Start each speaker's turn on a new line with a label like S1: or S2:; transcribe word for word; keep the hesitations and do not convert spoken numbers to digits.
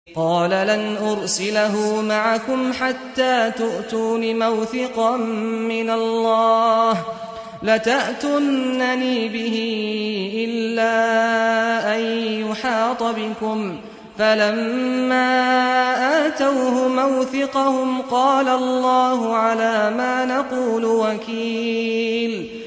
S1: قال لن أرسله معكم حتى تؤتون موثقا من الله لتأتونني به إلا أن يحاط بكم. فلما آتوه موثقهم قال الله على ما نقول وكيل.